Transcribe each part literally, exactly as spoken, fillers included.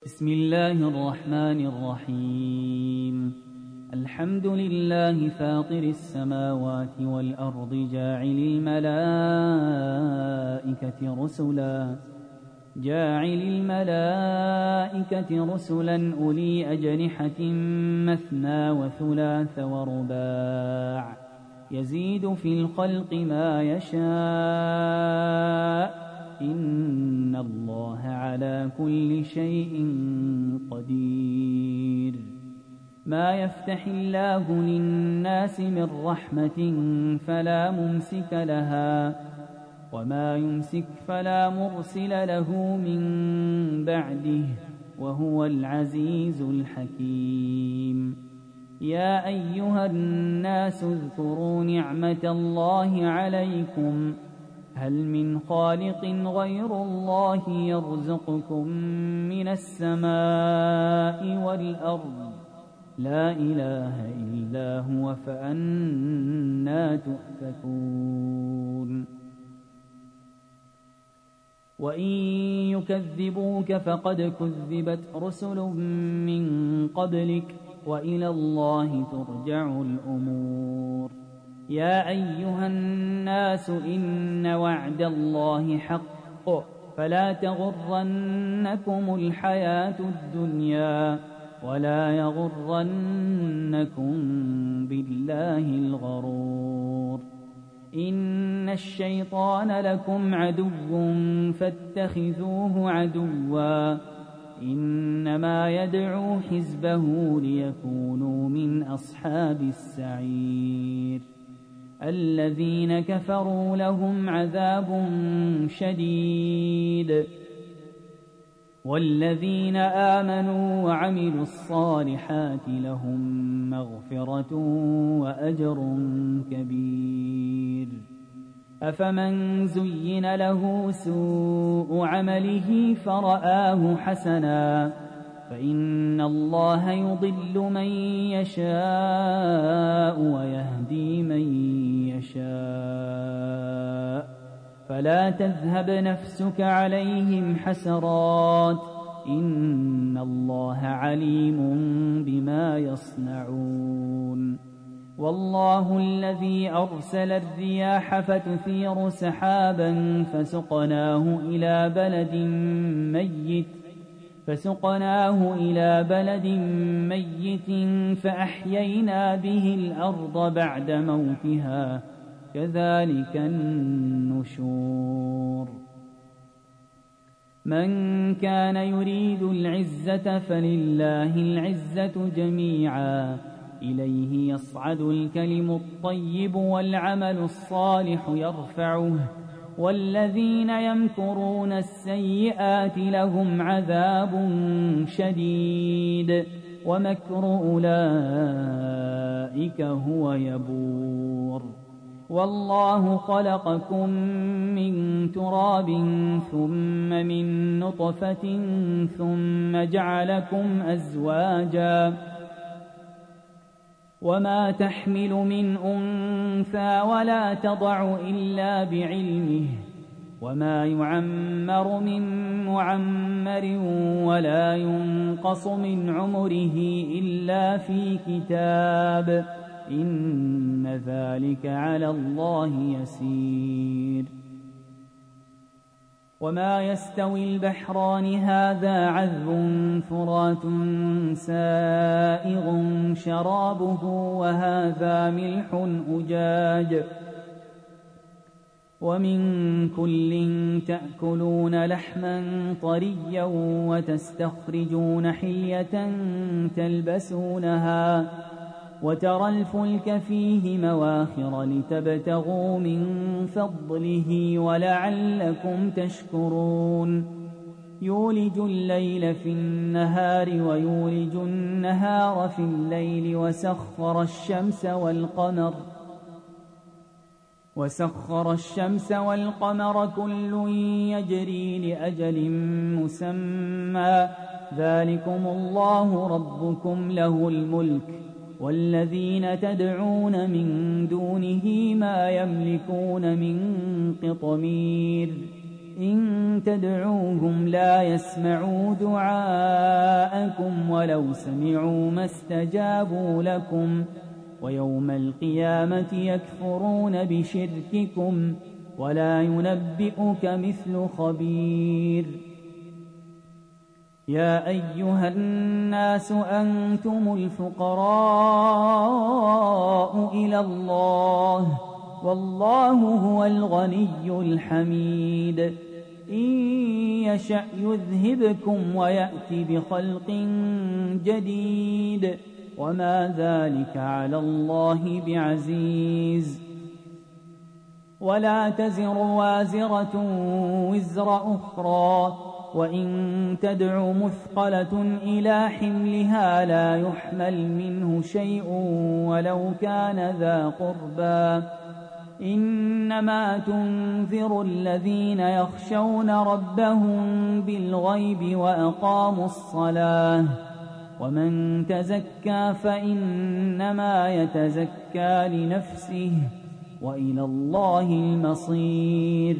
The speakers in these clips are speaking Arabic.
بسم الله الرحمن الرحيم. الحمد لله فاطر السماوات والأرض جاعل الملائكة رسلا جاعل الملائكة رسلا أولي أجنحة مثنى وثلاث ورباع يزيد في الخلق ما يشاء إن الله على كل شيء قدير. ما يفتح الله للناس من رحمة فلا ممسك لها وما يمسك فلا مرسل له من بعده وهو العزيز الحكيم. يا أيها الناس اذكروا نعمة الله عليكم هل من خالق غير الله يرزقكم من السماء والأرض لا إله إلا هو فأنى تؤفكون. وإن يكذبوك فقد كذبت رسل من قبلك وإلى الله ترجع الأمور. يا أيها الناس إن وعد الله حق فلا تغرنكم الحياة الدنيا ولا يغرنكم بالله الغرور. إن الشيطان لكم عدو فاتخذوه عدوا إنما يدعو حزبه ليكونوا من أصحاب السعير. الذين كفروا لهم عذاب شديد والذين آمنوا وعملوا الصالحات لهم مغفرة وأجر كبير. أفمن زين له سوء عمله فرآه حسنا فإن الله يضل من يشاء ويهدي من يشاء فلا تذهب نفسك عليهم حسرات إن الله عليم بما يصنعون. والله الذي أرسل الرياح فتثير سحابا فسقناه إلى بلد ميت فسقناه إلى بلد ميت فأحيينا به الأرض بعد موتها كذلك النشور. من كان يريد العزة فلله العزة جميعا إليه يصعد الكلم الطيب والعمل الصالح يرفعه والذين يمكرون السيئات لهم عذاب شديد ومكر أولئك هو يبور. والله خلقكم من تراب ثم من نطفة ثم جعلكم أزواجا وما تحمل من أنثى ولا تضع إلا بعلمه وما يعمر من معمر ولا ينقص من عمره إلا في كتاب إن ذلك على الله يسير. وما يستوي البحران هذا عذب فرات سائغ شرابه وهذا ملح أجاج ومن كل تأكلون لحما طريا وتستخرجون حلية تلبسونها وترى الفلك فيه مواخر لتبتغوا من فضله ولعلكم تشكرون. يولج الليل في النهار ويولج النهار في الليل وسخر الشمس والقمر وسخر الشمس والقمر كل يجري لأجل مسمى ذلكم الله ربكم له الملك والذين تدعون من دونه ما يملكون من قطمير. إن تدعوهم لا يسمعوا دعاءكم ولو سمعوا ما استجابوا لكم ويوم القيامة يكفرون بشرككم ولا ينبئك مثل خبير. يا أيها الناس أنتم الفقراء إلى الله والله هو الغني الحميد. إن يشأ يذهبكم ويأتي بخلق جديد وما ذلك على الله بعزيز. ولا تزر وازرة وزر أخرى وإن تدع مثقلة إلى حملها لا يحمل منه شيء ولو كان ذا قربى. إنما تنذر الذين يخشون ربهم بالغيب وأقاموا الصلاة ومن تزكى فإنما يتزكى لنفسه وإلى الله المصير.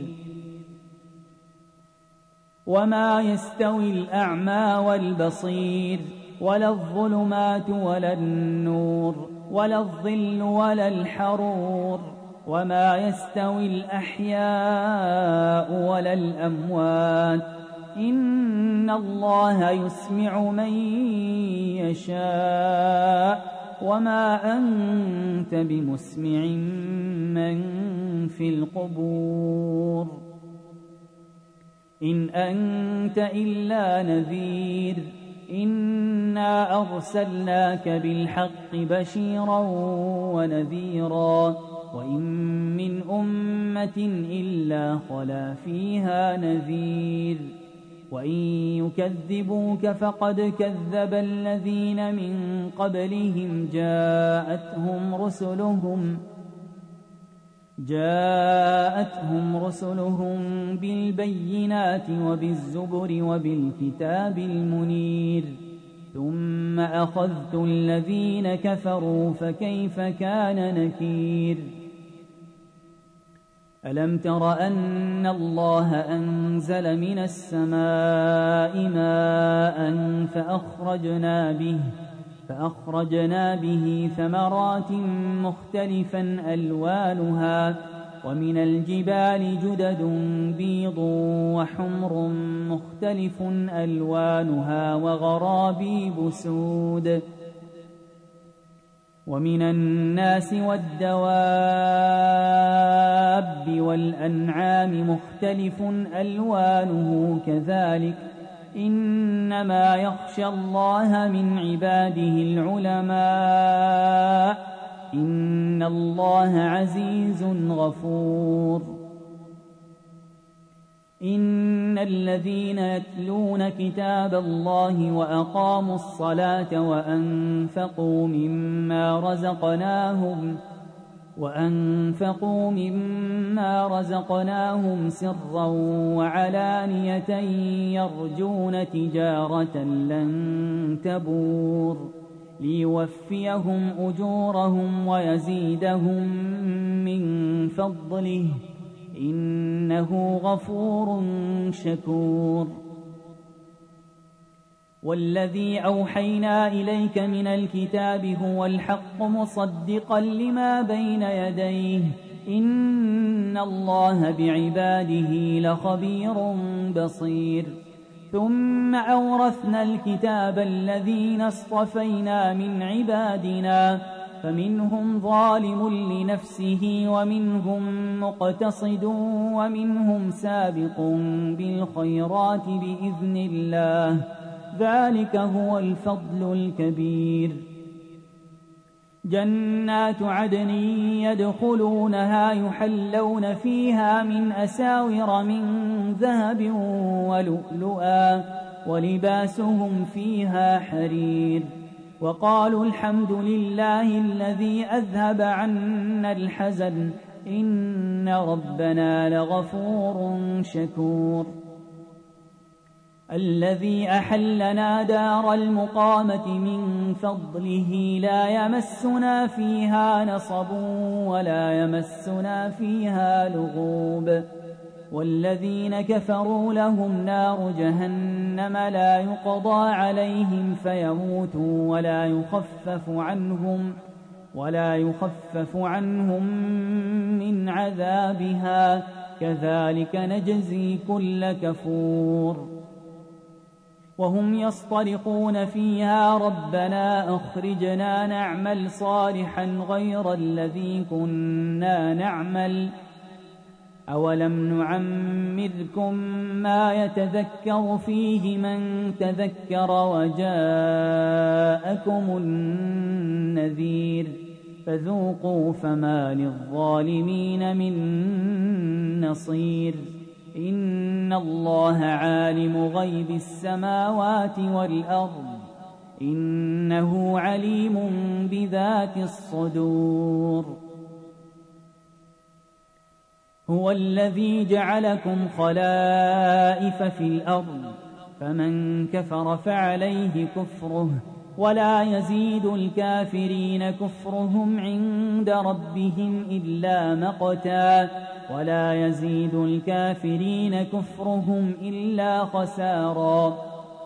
وما يستوي الأعمى والبصير ولا الظلمات ولا النور ولا الظل ولا الحرور وما يستوي الأحياء ولا الأموات إن الله يسمع من يشاء وما أنت بمسمع من في القبور إن أنت إلا نذير. إنا أرسلناك بالحق بشيرا ونذيرا وإن من أمة إلا خلا فيها نذير وإن يكذبوك فقد كذب الذين من قبلهم جاءتهم رسلهم جاءتهم رسلهم بالبينات وبالزبر وبالكتاب المنير ثم أخذت الذين كفروا فكيف كان نكير. ألم تر أن الله أنزل من السماء ماء فأخرجنا به فأخرجنا به ثمرات مختلفا ألوانها ومن الجبال جدد بيض وحمر مختلف ألوانها وغرابيب سود ومن الناس والدواب والأنعام مختلف ألوانه كذلك إنما يخشى الله من عباده العلماء إن الله عزيز غفور. إن الذين يتلون كتاب الله وأقاموا الصلاة وأنفقوا مما رزقناهم وأنفقوا مما رزقناهم سرا وعلانية يرجون تجارة لن تبور ليوفيهم أجورهم ويزيدهم من فضله إنه غفور شكور. والذي أوحينا إليك من الكتاب هو الحق مصدقا لما بين يديه إن الله بعباده لخبير بصير. ثم أورثنا الكتاب الذين اصطفينا من عبادنا فمنهم ظالم لنفسه ومنهم مقتصد ومنهم سابق بالخيرات بإذن الله ذلك هو الفضل الكبير. جنات عدن يدخلونها يحلون فيها من أساور من ذهب ولؤلؤا ولباسهم فيها حرير وقالوا الحمد لله الذي أذهب عنا الحزن إن ربنا لغفور شكور. الذي أحلنا دار المقامة من فضله لا يمسنا فيها نصب ولا يمسنا فيها لغوب والذين كفروا لهم نار جهنم لا يقضى عليهم فيموتوا ولا يخفف عنهم ولا يخفف عنهم من عذابها كذلك نجزي كل كفور وهم يصطرخون فيها ربنا أخرجنا نعمل صالحا غير الذي كنا نعمل أولم نعمركم ما يتذكر فيه من تذكر وجاءكم النذير فذوقوا فما للظالمين من نصير إن الله عالم غيب السماوات والأرض إنه عليم بذات الصدور هو الذي جعلكم خلائف في الأرض فمن كفر فعليه كفره ولا يزيد الكافرين كفرهم عند ربهم إلا مقتا ولا يزيد الكافرين كفرهم إلا خسارا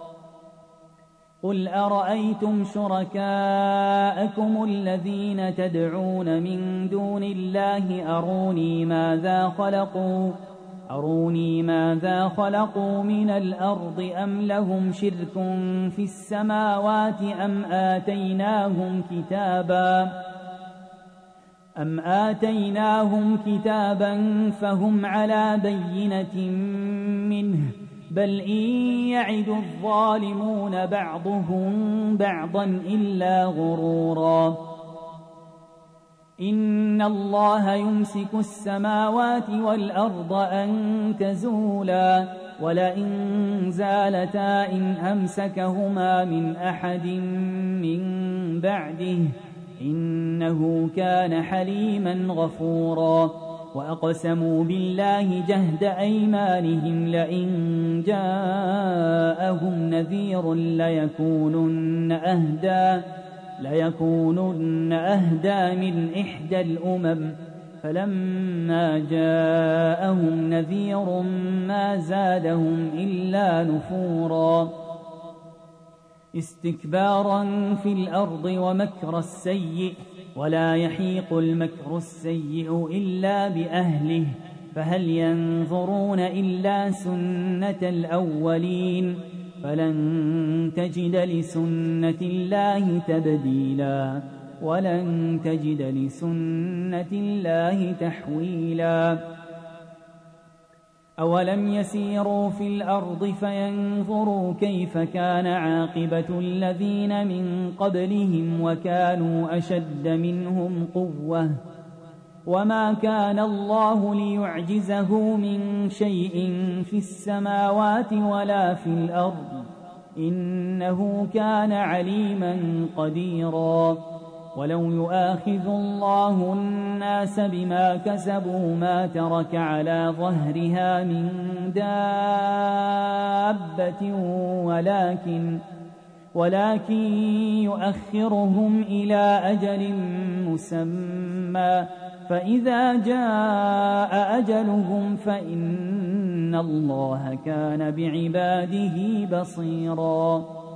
قل أرأيتم شركاءكم الذين تدعون من دون الله أروني ماذا خلقوا أروني ماذا خلقوا من الأرض أم لهم شرك في السماوات أم آتيناهم كتابا أم آتيناهم كتابا فهم على بينة منه بل إن يعد الظالمون بعضهم بعضا إلا غرورا إن الله يمسك السماوات والأرض أن تزولا ولئن زالتا إن أمسكهما من أحد من بعده إنه كان حليما غفورا وأقسموا بالله جهد أيمانهم لئن جاءهم نذير ليكونن أهدى ليكونن أهدى من إحدى الأمم فلما جاءهم نذير ما زادهم إلا نفورا استكبارا في الأرض ومكر السيء ولا يحيق المكر السيء إلا بأهله فهل ينظرون إلا سنة الأولين فلن تجد لسنة الله تبديلا ولن تجد لسنة الله تحويلا أولم يسيروا في الأرض فينظروا كيف كان عاقبة الذين من قبلهم وكانوا أشد منهم قوة وما كان الله ليعجزه من شيء في السماوات ولا في الأرض إنه كان عليما قديرا ولو يؤاخذ الله الناس بما كسبوا ما ترك على ظهرها من دابة ولكن ولكن يؤخرهم إلى أجل مسمى فإذا جاء أجلهم فإن الله كان بعباده بصيرا